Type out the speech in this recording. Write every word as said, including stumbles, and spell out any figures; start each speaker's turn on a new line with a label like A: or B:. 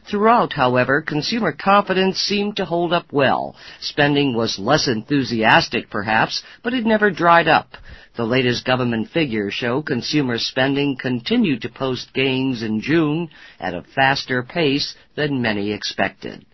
A: Throughout, however, consumer confidence seemed to hold up well. Spending was less enthusiastic, perhaps, but it never dried up. The latest government figures show consumer spending continued to post gains in June at a faster pace than many expected.